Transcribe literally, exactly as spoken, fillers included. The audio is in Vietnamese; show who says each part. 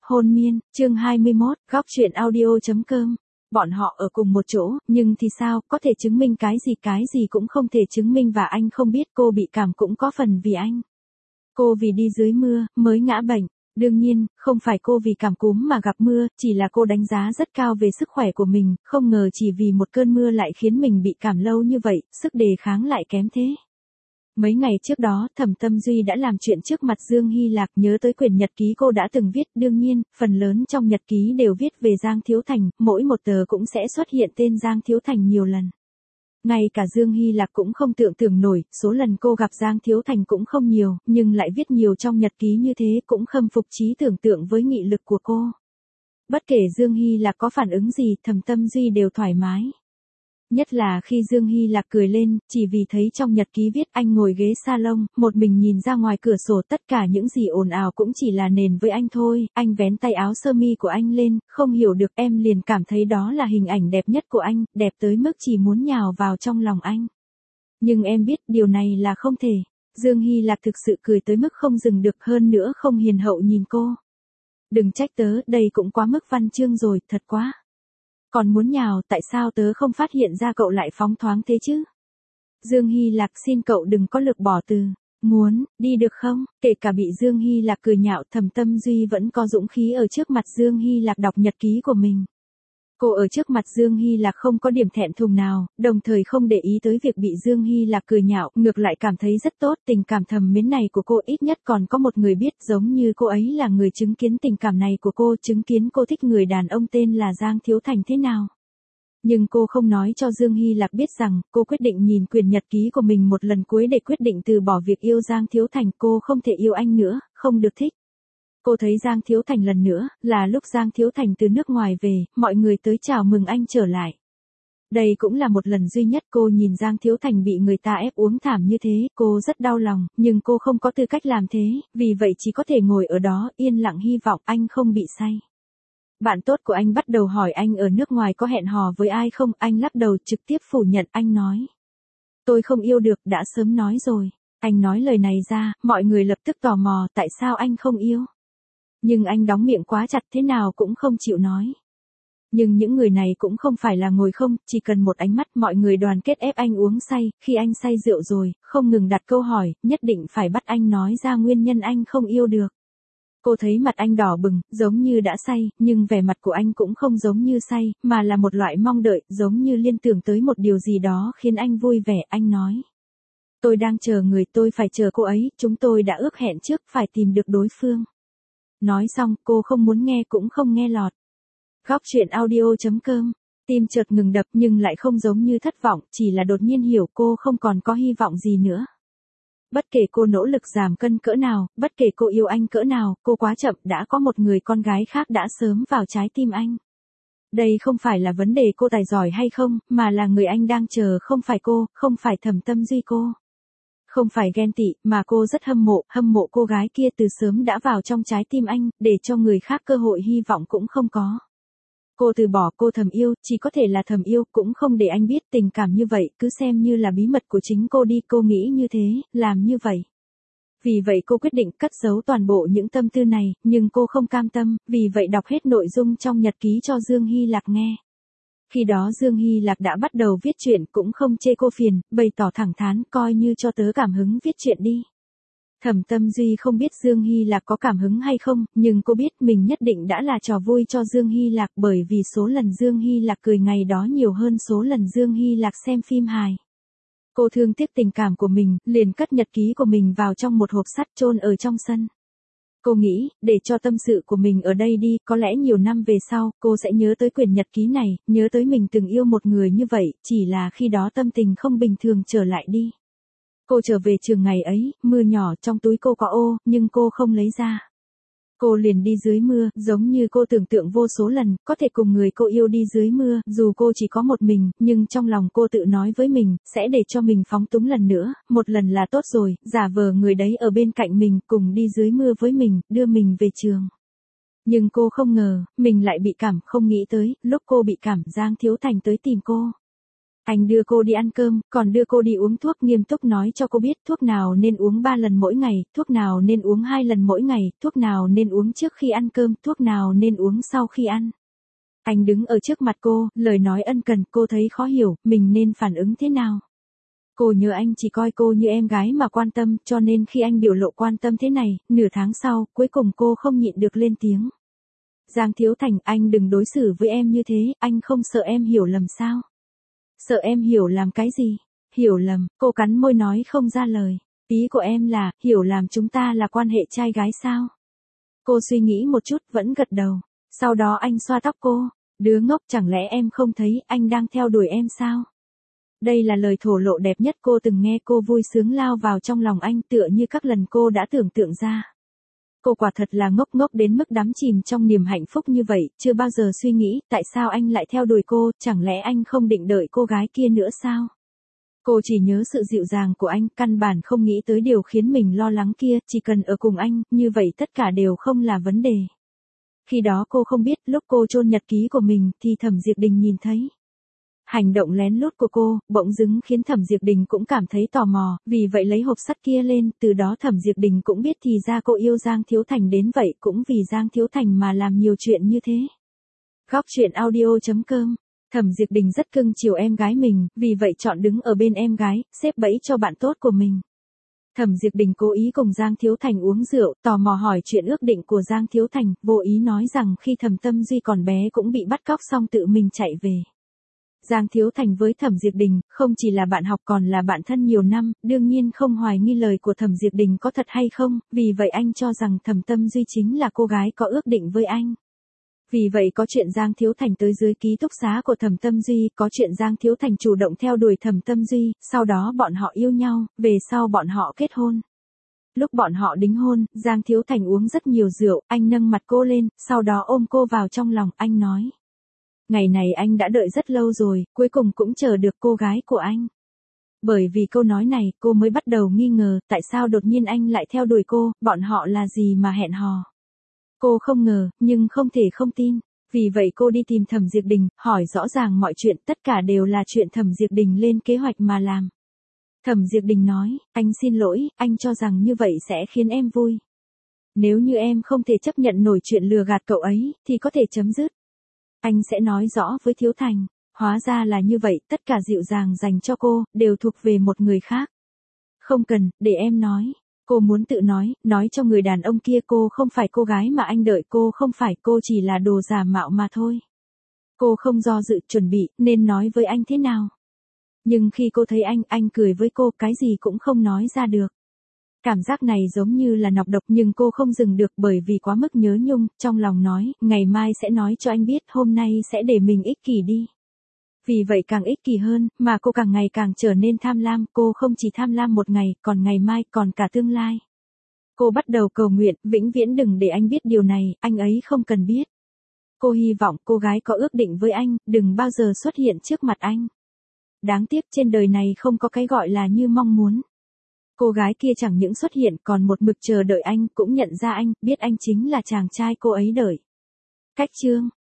Speaker 1: Hôn miên, chương hai mươi mốt, góc truyện audio.com. Bọn họ ở cùng một chỗ, nhưng thì sao, có thể chứng minh cái gì cái gì cũng không thể chứng minh và anh không biết cô bị cảm cũng có phần vì anh. Cô vì đi dưới mưa, mới ngã bệnh. Đương nhiên, không phải cô vì cảm cúm mà gặp mưa, chỉ là cô đánh giá rất cao về sức khỏe của mình, không ngờ chỉ vì một cơn mưa lại khiến mình bị cảm lâu như vậy, sức đề kháng lại kém thế. Mấy ngày trước đó, Thẩm Tâm Duy đã làm chuyện trước mặt Dương Hy Lạc, nhớ tới quyển nhật ký cô đã từng viết, đương nhiên, phần lớn trong nhật ký đều viết về Giang Thiếu Thành, mỗi một tờ cũng sẽ xuất hiện tên Giang Thiếu Thành nhiều lần. Ngay cả Dương Hy Lạc cũng không tưởng tượng nổi, số lần cô gặp Giang Thiếu Thành cũng không nhiều, nhưng lại viết nhiều trong nhật ký như thế cũng khâm phục trí tưởng tượng với nghị lực của cô. Bất kể Dương Hy Lạc có phản ứng gì, Thẩm Tâm Duy đều thoải mái. Nhất là khi Dương Hy Lạc cười lên, chỉ vì thấy trong nhật ký viết anh ngồi ghế salon, một mình nhìn ra ngoài cửa sổ, tất cả những gì ồn ào cũng chỉ là nền với anh thôi, anh vén tay áo sơ mi của anh lên, không hiểu được em liền cảm thấy đó là hình ảnh đẹp nhất của anh, đẹp tới mức chỉ muốn nhào vào trong lòng anh. Nhưng em biết điều này là không thể. Dương Hy Lạc thực sự cười tới mức không dừng được, hơn nữa không hiền hậu nhìn cô. Đừng trách tớ, đây cũng quá mức văn chương rồi, thật quá. Còn muốn nhào, tại sao tớ không phát hiện ra cậu lại phóng thoáng thế chứ? Dương Hy Lạc, xin cậu đừng có lực bỏ từ muốn, đi được không? Kể cả bị Dương Hy Lạc cười nhạo, Thẩm Tâm Duy vẫn có dũng khí ở trước mặt Dương Hy Lạc đọc nhật ký của mình. Cô ở trước mặt Dương Hy Lạc không có điểm thẹn thùng nào, đồng thời không để ý tới việc bị Dương Hy Lạc cười nhạo, ngược lại cảm thấy rất tốt, tình cảm thầm mến này của cô ít nhất còn có một người biết, giống như cô ấy là người chứng kiến tình cảm này của cô, chứng kiến cô thích người đàn ông tên là Giang Thiếu Thành thế nào. Nhưng cô không nói cho Dương Hy Lạc biết rằng, cô quyết định nhìn quyển nhật ký của mình một lần cuối để quyết định từ bỏ việc yêu Giang Thiếu Thành, cô không thể yêu anh nữa, không được thích. Cô thấy Giang Thiếu Thành lần nữa, là lúc Giang Thiếu Thành từ nước ngoài về, mọi người tới chào mừng anh trở lại. Đây cũng là một lần duy nhất cô nhìn Giang Thiếu Thành bị người ta ép uống thảm như thế, cô rất đau lòng, nhưng cô không có tư cách làm thế, vì vậy chỉ có thể ngồi ở đó, yên lặng hy vọng anh không bị say. Bạn tốt của anh bắt đầu hỏi anh ở nước ngoài có hẹn hò với ai không, anh lắc đầu trực tiếp phủ nhận, anh nói. Tôi không yêu được, đã sớm nói rồi. Anh nói lời này ra, mọi người lập tức tò mò, tại sao anh không yêu? Nhưng anh đóng miệng quá chặt thế nào cũng không chịu nói. Nhưng những người này cũng không phải là ngồi không, chỉ cần một ánh mắt mọi người đoàn kết ép anh uống say, khi anh say rượu rồi, không ngừng đặt câu hỏi, nhất định phải bắt anh nói ra nguyên nhân anh không yêu được. Cô thấy mặt anh đỏ bừng, giống như đã say, nhưng vẻ mặt của anh cũng không giống như say, mà là một loại mong đợi, giống như liên tưởng tới một điều gì đó khiến anh vui vẻ, anh nói. Tôi đang chờ người, tôi phải chờ cô ấy, chúng tôi đã ước hẹn trước, phải tìm được đối phương. Nói xong, cô không muốn nghe cũng không nghe lọt. Góc truyện audio.com. Tim chợt ngừng đập nhưng lại không giống như thất vọng, chỉ là đột nhiên hiểu cô không còn có hy vọng gì nữa. Bất kể cô nỗ lực giảm cân cỡ nào, bất kể cô yêu anh cỡ nào, cô quá chậm, đã có một người con gái khác đã sớm vào trái tim anh. Đây không phải là vấn đề cô tài giỏi hay không, mà là người anh đang chờ không phải cô, không phải Thẩm Tâm Duy cô. Không phải ghen tị, mà cô rất hâm mộ, hâm mộ cô gái kia từ sớm đã vào trong trái tim anh, để cho người khác cơ hội hy vọng cũng không có. Cô từ bỏ, cô thầm yêu, chỉ có thể là thầm yêu, cũng không để anh biết tình cảm như vậy, cứ xem như là bí mật của chính cô đi, cô nghĩ như thế, làm như vậy. Vì vậy cô quyết định cất giấu toàn bộ những tâm tư này, nhưng cô không cam tâm, vì vậy đọc hết nội dung trong nhật ký cho Dương Hy Lạc nghe. Khi đó Dương Hy Lạc đã bắt đầu viết chuyện, cũng không chê cô phiền, bày tỏ thẳng thắn, coi như cho tớ cảm hứng viết chuyện đi. Thẩm Tâm Duy không biết Dương Hy Lạc có cảm hứng hay không, nhưng cô biết mình nhất định đã là trò vui cho Dương Hy Lạc, bởi vì số lần Dương Hy Lạc cười ngày đó nhiều hơn số lần Dương Hy Lạc xem phim hài. Cô thương tiếc tình cảm của mình, liền cất nhật ký của mình vào trong một hộp sắt chôn ở trong sân. Cô nghĩ, để cho tâm sự của mình ở đây đi, có lẽ nhiều năm về sau, cô sẽ nhớ tới quyển nhật ký này, nhớ tới mình từng yêu một người như vậy, chỉ là khi đó tâm tình không bình thường trở lại đi. Cô trở về trường ngày ấy, mưa nhỏ, trong túi cô có ô, nhưng cô không lấy ra. Cô liền đi dưới mưa, giống như cô tưởng tượng vô số lần, có thể cùng người cô yêu đi dưới mưa, dù cô chỉ có một mình, nhưng trong lòng cô tự nói với mình, sẽ để cho mình phóng túng lần nữa, một lần là tốt rồi, giả vờ người đấy ở bên cạnh mình, cùng đi dưới mưa với mình, đưa mình về trường. Nhưng cô không ngờ, mình lại bị cảm, không nghĩ tới, lúc cô bị cảm, Giang Thiếu Thành tới tìm cô. Anh đưa cô đi ăn cơm, còn đưa cô đi uống thuốc, nghiêm túc nói cho cô biết thuốc nào nên uống ba lần mỗi ngày, thuốc nào nên uống hai lần mỗi ngày, thuốc nào nên uống trước khi ăn cơm, thuốc nào nên uống sau khi ăn. Anh đứng ở trước mặt cô, lời nói ân cần, cô thấy khó hiểu, mình nên phản ứng thế nào. Cô nhớ anh chỉ coi cô như em gái mà quan tâm, cho nên khi anh biểu lộ quan tâm thế này, nửa tháng sau, cuối cùng cô không nhịn được lên tiếng. Giang Thiếu Thành, anh đừng đối xử với em như thế, anh không sợ em hiểu lầm sao? Sợ em hiểu làm cái gì? Hiểu lầm, cô cắn môi nói không ra lời. Ý của em là, hiểu làm chúng ta là quan hệ trai gái sao? Cô suy nghĩ một chút, vẫn gật đầu. Sau đó anh xoa tóc cô. Đứa ngốc, chẳng lẽ em không thấy anh đang theo đuổi em sao? Đây là lời thổ lộ đẹp nhất cô từng nghe, cô vui sướng lao vào trong lòng anh tựa như các lần cô đã tưởng tượng ra. Cô quả thật là ngốc ngốc đến mức đắm chìm trong niềm hạnh phúc như vậy, chưa bao giờ suy nghĩ tại sao anh lại theo đuổi cô, chẳng lẽ anh không định đợi cô gái kia nữa sao? Cô chỉ nhớ sự dịu dàng của anh, căn bản không nghĩ tới điều khiến mình lo lắng kia, chỉ cần ở cùng anh, như vậy tất cả đều không là vấn đề. Khi đó cô không biết, lúc cô chôn nhật ký của mình, thì Thẩm Diệp Đình nhìn thấy. Hành động lén lút của cô, bỗng dưng khiến Thẩm Diệp Đình cũng cảm thấy tò mò, vì vậy lấy hộp sắt kia lên, từ đó Thẩm Diệp Đình cũng biết thì ra cô yêu Giang Thiếu Thành đến vậy, cũng vì Giang Thiếu Thành mà làm nhiều chuyện như thế. Góc truyện audio chấm com. Thẩm Diệp Đình rất cưng chiều em gái mình, vì vậy chọn đứng ở bên em gái, xếp bẫy cho bạn tốt của mình. Thẩm Diệp Đình cố ý cùng Giang Thiếu Thành uống rượu, tò mò hỏi chuyện ước định của Giang Thiếu Thành, vô ý nói rằng khi Thẩm Tâm Duy còn bé cũng bị bắt cóc xong tự mình chạy về. Giang Thiếu Thành với Thẩm Diệp Đình, không chỉ là bạn học còn là bạn thân nhiều năm, đương nhiên không hoài nghi lời của Thẩm Diệp Đình có thật hay không, vì vậy anh cho rằng Thẩm Tâm Duy chính là cô gái có ước định với anh. Vì vậy có chuyện Giang Thiếu Thành tới dưới ký túc xá của Thẩm Tâm Duy, có chuyện Giang Thiếu Thành chủ động theo đuổi Thẩm Tâm Duy, sau đó bọn họ yêu nhau, về sau bọn họ kết hôn. Lúc bọn họ đính hôn, Giang Thiếu Thành uống rất nhiều rượu, anh nâng mặt cô lên, sau đó ôm cô vào trong lòng, anh nói. Ngày này anh đã đợi rất lâu rồi, cuối cùng cũng chờ được cô gái của anh. Bởi vì câu nói này, cô mới bắt đầu nghi ngờ, tại sao đột nhiên anh lại theo đuổi cô, bọn họ là gì mà hẹn hò. Cô không ngờ, nhưng không thể không tin. Vì vậy cô đi tìm Thẩm Diệp Đình, hỏi rõ ràng mọi chuyện, tất cả đều là chuyện Thẩm Diệp Đình lên kế hoạch mà làm. Thẩm Diệp Đình nói, anh xin lỗi, anh cho rằng như vậy sẽ khiến em vui. Nếu như em không thể chấp nhận nổi chuyện lừa gạt cậu ấy, thì có thể chấm dứt. Anh sẽ nói rõ với Thiếu Thành. Hóa ra là như vậy, tất cả dịu dàng dành cho cô, đều thuộc về một người khác. Không cần, để em nói. Cô muốn tự nói, nói cho người đàn ông kia cô không phải cô gái mà anh đợi, cô không phải, cô chỉ là đồ giả mạo mà thôi. Cô không do dự, chuẩn bị, nên nói với anh thế nào. Nhưng khi cô thấy anh, anh cười với cô, cái gì cũng không nói ra được. Cảm giác này giống như là nọc độc, nhưng cô không dừng được bởi vì quá mức nhớ nhung, trong lòng nói, ngày mai sẽ nói cho anh biết, hôm nay sẽ để mình ích kỷ đi. Vì vậy càng ích kỷ hơn, mà cô càng ngày càng trở nên tham lam, cô không chỉ tham lam một ngày, còn ngày mai, còn cả tương lai. Cô bắt đầu cầu nguyện, vĩnh viễn đừng để anh biết điều này, anh ấy không cần biết. Cô hy vọng cô gái có ước định với anh, đừng bao giờ xuất hiện trước mặt anh. Đáng tiếc trên đời này không có cái gọi là như mong muốn. Cô gái kia chẳng những xuất hiện còn một mực chờ đợi anh, cũng nhận ra anh, biết anh chính là chàng trai cô ấy đợi. Cách chương